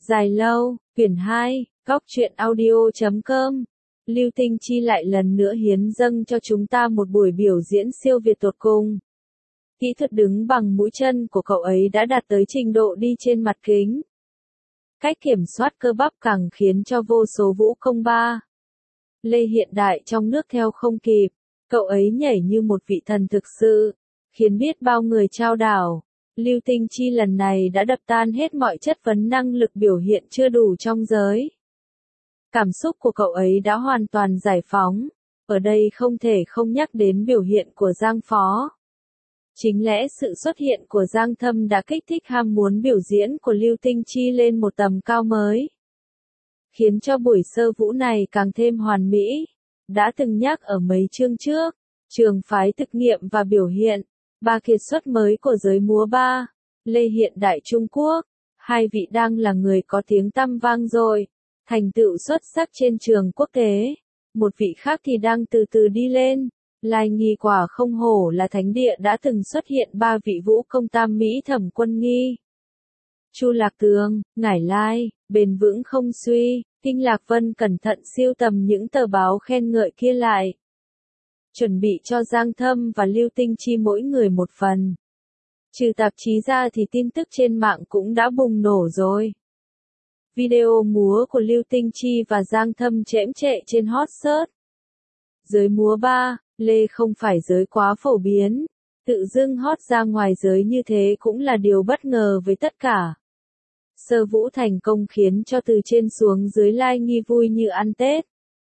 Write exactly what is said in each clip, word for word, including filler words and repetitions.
Dài lâu, quyển hai, góc truyện audio chấm com. Lưu Tinh Chi lại lần nữa hiến dâng cho chúng ta một buổi biểu diễn siêu việt tột cùng. Kỹ thuật đứng bằng mũi chân của cậu ấy đã đạt tới trình độ đi trên mặt kính. Cách kiểm soát cơ bắp càng khiến cho vô số vũ công ba lê hiện đại trong nước theo không kịp. Cậu ấy nhảy như một vị thần thực sự, khiến biết bao người trao đảo. Lưu Tinh Chi lần này đã đập tan hết mọi chất vấn năng lực biểu hiện chưa đủ trong giới. Cảm xúc của cậu ấy đã hoàn toàn giải phóng. Ở đây không thể không nhắc đến biểu hiện của Giang Phó. Chính lẽ sự xuất hiện của Giang Thâm đã kích thích ham muốn biểu diễn của Lưu Tinh Chi lên một tầm cao mới, khiến cho buổi sơ vũ này càng thêm hoàn mỹ. Đã từng nhắc ở mấy chương trước, trường phái thực nghiệm và biểu hiện, ba kiệt xuất mới của giới múa ba lê hiện đại Trung Quốc. Hai vị đang là người có tiếng tăm vang dội, thành tựu xuất sắc trên trường quốc tế. Một vị khác thì đang từ từ đi lên. Lai Nghi quả không hổ là thánh địa đã từng xuất hiện ba vị vũ công tam mỹ Thẩm Quân Nghi, Chu Lạc Tường, Ngải Lai, bền vững không suy. Kinh Lạc Vân cẩn thận siêu tầm những tờ báo khen ngợi kia lại, chuẩn bị cho Giang Thâm và Lưu Tinh Chi mỗi người một phần. Trừ tạp chí ra thì tin tức trên mạng cũng đã bùng nổ rồi. Video múa của Lưu Tinh Chi và Giang Thâm chễm chệ trên hot search. Giới múa ba lê không phải giới quá phổ biến, tự dưng hot ra ngoài giới như thế cũng là điều bất ngờ với tất cả. Sơ vũ thành công khiến cho từ trên xuống dưới Lai Nghi vui như ăn Tết.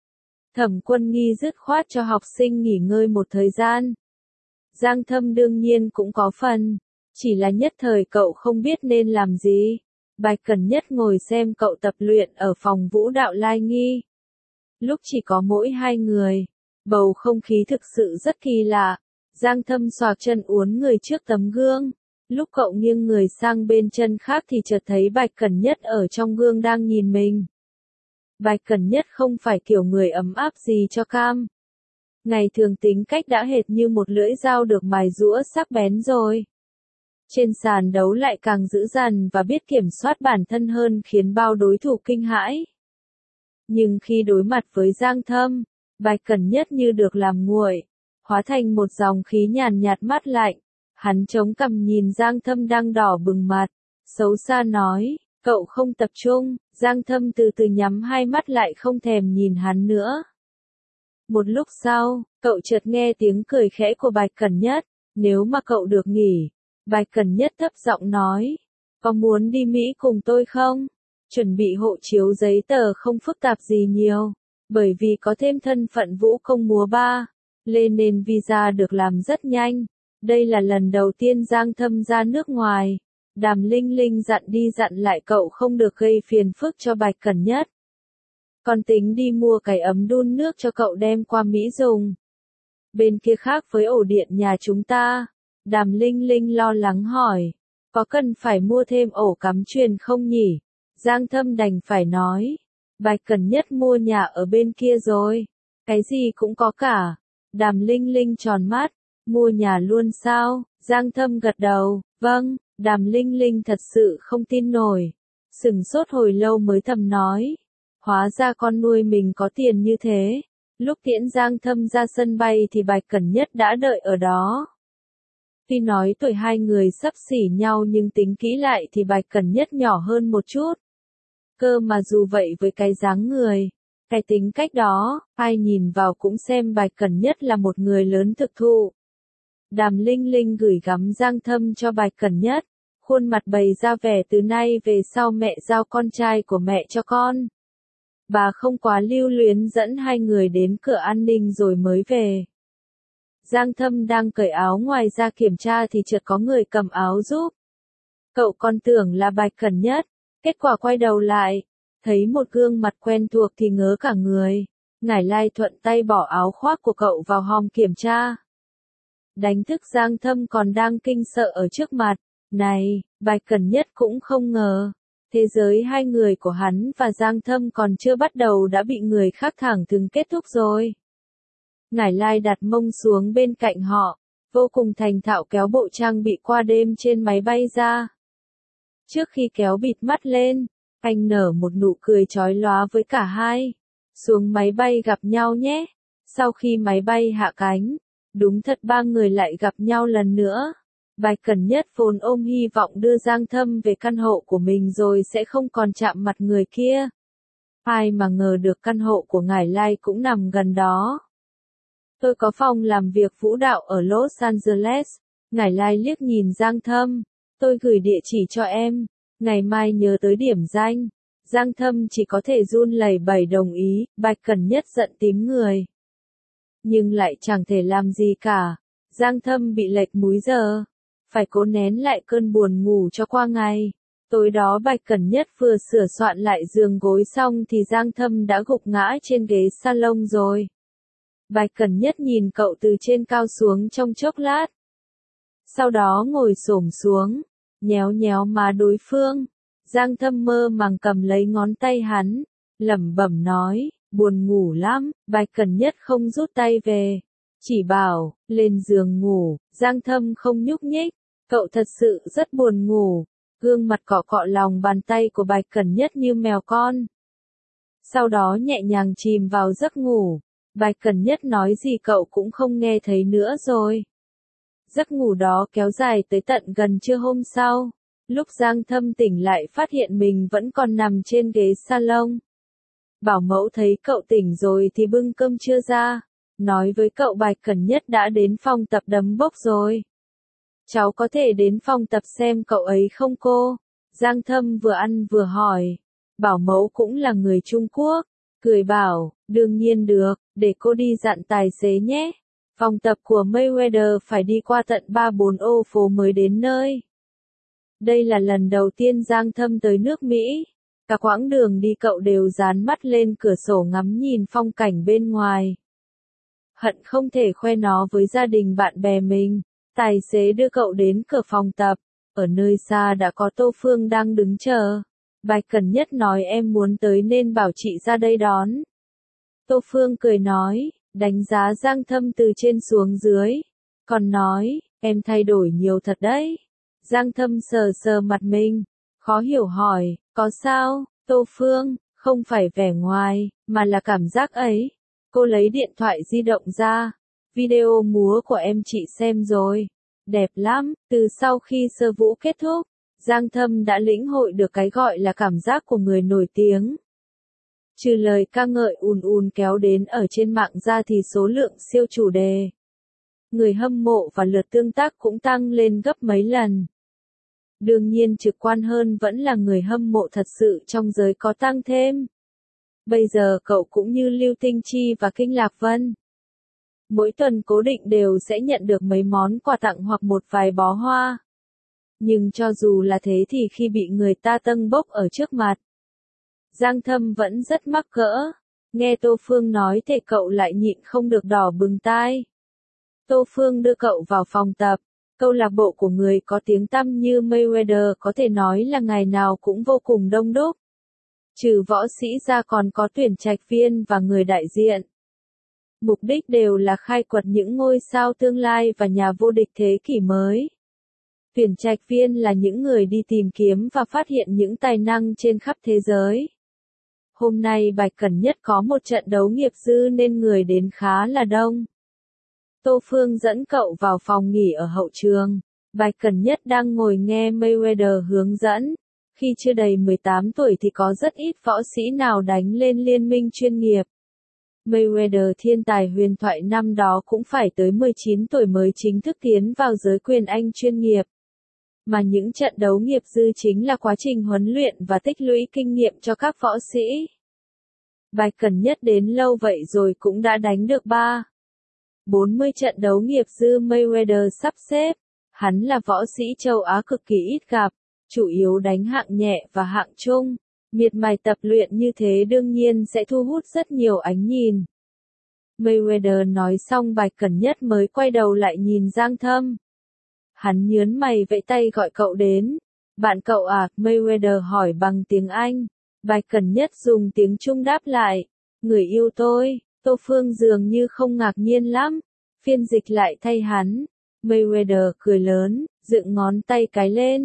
Thẩm Quân Nghi dứt khoát cho học sinh nghỉ ngơi một thời gian. Giang Thâm đương nhiên cũng có phần, chỉ là nhất thời cậu không biết nên làm gì. Bạch Cẩn Nhất ngồi xem cậu tập luyện ở phòng vũ đạo Lai Nghi. Lúc chỉ có mỗi hai người, bầu không khí thực sự rất kỳ lạ. Giang Thâm xoạc chân uốn người trước tấm gương. Lúc cậu nghiêng người sang bên chân khác thì chợt thấy Bạch Cẩn Nhất ở trong gương đang nhìn mình. Bạch Cẩn Nhất không phải kiểu người ấm áp gì cho cam. Ngày thường tính cách đã hệt như một lưỡi dao được mài giũa sắc bén rồi. Trên sàn đấu lại càng dữ dằn và biết kiểm soát bản thân hơn khiến bao đối thủ kinh hãi. Nhưng khi đối mặt với Giang Thâm, Bạch Cẩn Nhất như được làm nguội, hóa thành một dòng khí nhàn nhạt mát lạnh. Hắn chống cằm nhìn Giang Thâm đang đỏ bừng mặt, xấu xa nói, cậu không tập trung. Giang Thâm từ từ nhắm hai mắt lại không thèm nhìn hắn nữa. Một lúc sau, cậu chợt nghe tiếng cười khẽ của Bạch Cẩn Nhất, nếu mà cậu được nghỉ. Bạch Cẩn Nhất thấp giọng nói, có muốn đi Mỹ cùng tôi không? Chuẩn bị hộ chiếu giấy tờ không phức tạp gì nhiều, bởi vì có thêm thân phận vũ công múa ba lê nên visa được làm rất nhanh. Đây là lần đầu tiên Giang Thâm ra nước ngoài. Đàm Linh Linh dặn đi dặn lại cậu không được gây phiền phức cho Bạch Cẩn Nhất. Còn tính đi mua cái ấm đun nước cho cậu đem qua Mỹ dùng. Bên kia khác với ổ điện nhà chúng ta. Đàm Linh Linh lo lắng hỏi, có cần phải mua thêm ổ cắm truyền không nhỉ? Giang Thâm đành phải nói, Bạch Cẩn Nhất mua nhà ở bên kia rồi. Cái gì cũng có cả. Đàm Linh Linh tròn mắt, mua nhà luôn sao? Giang Thâm gật đầu, vâng. Đàm Linh Linh thật sự không tin nổi, sửng sốt hồi lâu mới thầm nói, hóa ra con nuôi mình có tiền như thế. Lúc tiễn Giang Thâm ra sân bay thì Bạch Cẩn Nhất đã đợi ở đó. Tuy nói tuổi hai người xấp xỉ nhau nhưng tính kỹ lại thì Bạch Cẩn Nhất nhỏ hơn một chút. Cơ mà dù vậy với cái dáng người, cái tính cách đó, ai nhìn vào cũng xem Bạch Cẩn Nhất là một người lớn thực thụ. Đàm Linh Linh gửi gắm Giang Thâm cho Bạch Cẩn Nhất, khuôn mặt bày ra vẻ từ nay về sau mẹ giao con trai của mẹ cho con. Bà không quá lưu luyến dẫn hai người đến cửa an ninh rồi mới về. Giang Thâm đang cởi áo ngoài ra kiểm tra thì chợt có người cầm áo giúp. Cậu còn tưởng là Bạch Cẩn Nhất, kết quả quay đầu lại, thấy một gương mặt quen thuộc thì ngớ cả người. Ngải Lai thuận tay bỏ áo khoác của cậu vào hòm kiểm tra. Đánh thức Giang Thâm còn đang kinh sợ ở trước mặt. Này, Bạch Cẩn Nhất cũng không ngờ, thế giới hai người của hắn và Giang Thâm còn chưa bắt đầu đã bị người khác thẳng thừng kết thúc rồi. Ngải Lai đặt mông xuống bên cạnh họ, vô cùng thành thạo kéo bộ trang bị qua đêm trên máy bay ra. Trước khi kéo bịt mắt lên, Anh nở một nụ cười chói lóa với cả hai. Xuống máy bay gặp nhau nhé. Sau khi máy bay hạ cánh, đúng thật ba người lại gặp nhau lần nữa. Bạch Cẩn Nhất vốn ôm hy vọng đưa Giang Thâm về căn hộ của mình rồi sẽ không còn chạm mặt người kia. Ai mà ngờ được căn hộ của Ngải Lai cũng nằm gần đó. Tôi có phòng làm việc vũ đạo ở Los Angeles. Ngải Lai liếc nhìn Giang Thâm. Tôi gửi địa chỉ cho em. Ngày mai nhớ tới điểm danh. Giang Thâm chỉ có thể run lẩy bẩy đồng ý. Bạch Cẩn Nhất giận tím người. Nhưng lại chẳng thể làm gì cả. Giang Thâm bị lệch múi giờ. Phải cố nén lại cơn buồn ngủ cho qua ngày. Tối đó Bạch Cẩn Nhất vừa sửa soạn lại giường gối xong thì Giang Thâm đã gục ngã trên ghế salon rồi. Bạch Cẩn Nhất nhìn cậu từ trên cao xuống trong chốc lát. Sau đó ngồi xổm xuống, nhéo nhéo má đối phương. Giang Thâm mơ màng cầm lấy ngón tay hắn, lẩm bẩm nói, buồn ngủ lắm. Bạch Cẩn Nhất không rút tay về, chỉ bảo, lên giường ngủ. Giang Thâm không nhúc nhích, cậu thật sự rất buồn ngủ. Gương mặt cọ cọ lòng bàn tay của Bạch Cẩn Nhất như mèo con. Sau đó nhẹ nhàng chìm vào giấc ngủ. Bạch Cẩn Nhất nói gì cậu cũng không nghe thấy nữa rồi. Giấc ngủ đó kéo dài tới tận gần trưa hôm sau. Lúc Giang Thâm tỉnh lại phát hiện mình vẫn còn nằm trên ghế salon. Bảo mẫu thấy cậu tỉnh rồi thì bưng cơm trưa ra. Nói với cậu Bạch Cẩn Nhất đã đến phòng tập đấm bốc rồi. Cháu có thể đến phòng tập xem cậu ấy không cô? Giang Thâm vừa ăn vừa hỏi. Bảo mẫu cũng là người Trung Quốc. Cười bảo, đương nhiên được, để cô đi dặn tài xế nhé. Phòng tập của Mayweather phải đi qua tận ba bốn ô phố mới đến nơi. Đây là lần đầu tiên Giang Thâm tới nước Mỹ. Cả quãng đường đi cậu đều dán mắt lên cửa sổ ngắm nhìn phong cảnh bên ngoài. Hận không thể khoe nó với gia đình bạn bè mình. Tài xế đưa cậu đến cửa phòng tập. Ở nơi xa đã có Tô Phương đang đứng chờ. Bạch Cẩn Nhất nói em muốn tới nên bảo chị ra đây đón. Tô Phương cười nói, đánh giá Giang Thâm từ trên xuống dưới. Còn nói, em thay đổi nhiều thật đấy. Giang Thâm sờ sờ mặt mình, khó hiểu hỏi, có sao? Tô Phương, không phải vẻ ngoài, mà là cảm giác ấy. Cô lấy điện thoại di động ra. Video múa của em chị xem rồi. Đẹp lắm. Từ sau khi sơ vũ kết thúc, Giang Thâm đã lĩnh hội được cái gọi là cảm giác của người nổi tiếng. Trừ lời ca ngợi ùn ùn kéo đến ở trên mạng ra thì số lượng siêu chủ đề. Người hâm mộ và lượt tương tác cũng tăng lên gấp mấy lần. Đương nhiên trực quan hơn vẫn là người hâm mộ thật sự trong giới có tăng thêm. Bây giờ cậu cũng như Lưu Tinh Chi và Kinh Lạc Vân. Mỗi tuần cố định đều sẽ nhận được mấy món quà tặng hoặc một vài bó hoa. Nhưng cho dù là thế thì khi bị người ta tâng bốc ở trước mặt, Giang Thâm vẫn rất mắc cỡ. Nghe Tô Phương nói thế cậu lại nhịn không được đỏ bừng tai. Tô Phương đưa cậu vào phòng tập. Câu lạc bộ của người có tiếng tăm như Mayweather có thể nói là ngày nào cũng vô cùng đông đúc. Trừ võ sĩ ra còn có tuyển trạch viên và người đại diện. Mục đích đều là khai quật những ngôi sao tương lai và nhà vô địch thế kỷ mới. Tuyển trạch viên là những người đi tìm kiếm và phát hiện những tài năng trên khắp thế giới. Hôm nay Bạch Cẩn Nhất có một trận đấu nghiệp dư nên người đến khá là đông. Tô Phương dẫn cậu vào phòng nghỉ ở hậu trường. Bạch Cẩn Nhất đang ngồi nghe Mayweather hướng dẫn. Khi chưa đầy mười tám tuổi thì có rất ít võ sĩ nào đánh lên liên minh chuyên nghiệp. Mayweather thiên tài huyền thoại năm đó cũng phải tới mười chín tuổi mới chính thức tiến vào giới quyền Anh chuyên nghiệp. Mà những trận đấu nghiệp dư chính là quá trình huấn luyện và tích lũy kinh nghiệm cho các võ sĩ. Bạch Cẩn Nhất đến lâu vậy rồi cũng đã đánh được ba bốn mươi trận đấu nghiệp dư Mayweather sắp xếp. Hắn là võ sĩ châu Á cực kỳ ít gặp, chủ yếu đánh hạng nhẹ và hạng trung. Miệt mài tập luyện như thế đương nhiên sẽ thu hút rất nhiều ánh nhìn. Mayweather nói xong Bạch Cẩn Nhất mới quay đầu lại nhìn Giang Thâm. Hắn nhớn mày vẫy tay gọi cậu đến. Bạn cậu à? Mayweather hỏi bằng tiếng Anh. Bạch Cẩn Nhất dùng tiếng Trung đáp lại. Người yêu tôi. Tô Phương dường như không ngạc nhiên lắm. Phiên dịch lại thay hắn. Mayweather cười lớn, dựng ngón tay cái lên.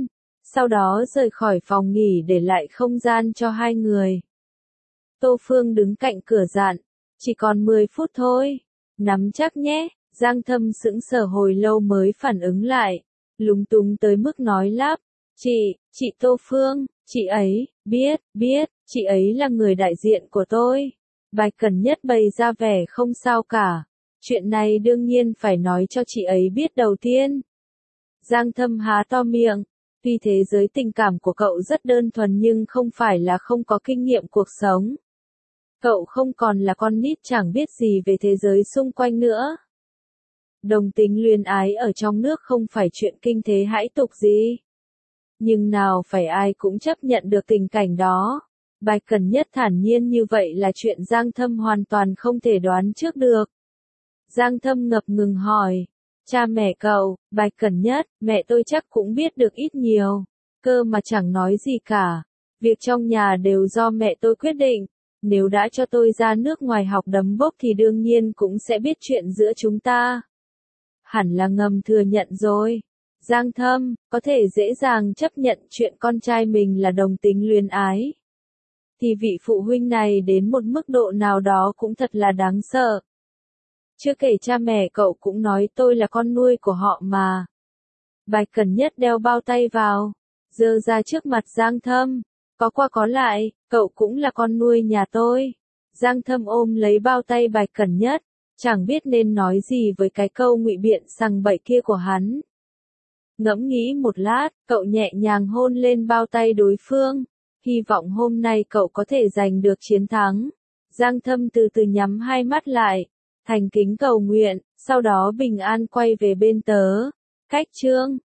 sau đó rời khỏi phòng nghỉ để lại không gian cho hai người. Tô Phương đứng cạnh cửa dặn, chỉ còn mười phút thôi, nắm chắc nhé. Giang Thâm sững sờ hồi lâu mới phản ứng lại, lúng túng tới mức nói lắp, chị, chị Tô Phương, chị ấy, biết, biết, chị ấy là người đại diện của tôi. Bạch Cẩn Nhất bày ra vẻ không sao cả, chuyện này đương nhiên phải nói cho chị ấy biết đầu tiên. Giang Thâm há to miệng, tuy thế giới tình cảm của cậu rất đơn thuần nhưng không phải là không có kinh nghiệm cuộc sống. Cậu không còn là con nít chẳng biết gì về thế giới xung quanh nữa. Đồng tính luyến ái ở trong nước không phải chuyện kinh thế hãi tục gì. Nhưng nào phải ai cũng chấp nhận được tình cảnh đó. Bạch Cẩn Nhất thản nhiên như vậy là chuyện Giang Thâm hoàn toàn không thể đoán trước được. Giang Thâm ngập ngừng hỏi, cha mẹ cậu, Bạch Cẩn Nhất, mẹ tôi chắc cũng biết được ít nhiều, cơ mà chẳng nói gì cả. Việc trong nhà đều do mẹ tôi quyết định, nếu đã cho tôi ra nước ngoài học đấm bốc thì đương nhiên cũng sẽ biết chuyện giữa chúng ta. Hẳn là ngầm thừa nhận rồi. Giang Thâm, có thể dễ dàng chấp nhận chuyện con trai mình là đồng tính luyến ái. Thì vị phụ huynh này đến một mức độ nào đó cũng thật là đáng sợ. Chưa kể cha mẹ cậu cũng nói tôi là con nuôi của họ mà. Bạch Cẩn Nhất đeo bao tay vào, giơ ra trước mặt Giang Thâm, có qua có lại, cậu cũng là con nuôi nhà tôi. Giang Thâm ôm lấy bao tay Bạch Cẩn Nhất, chẳng biết nên nói gì với cái câu ngụy biện sằng bậy kia của hắn. Ngẫm nghĩ một lát, cậu nhẹ nhàng hôn lên bao tay đối phương, hy vọng hôm nay cậu có thể giành được chiến thắng. Giang Thâm từ từ nhắm hai mắt lại, thành kính cầu nguyện, sau đó bình an quay về bên tớ. Cách chương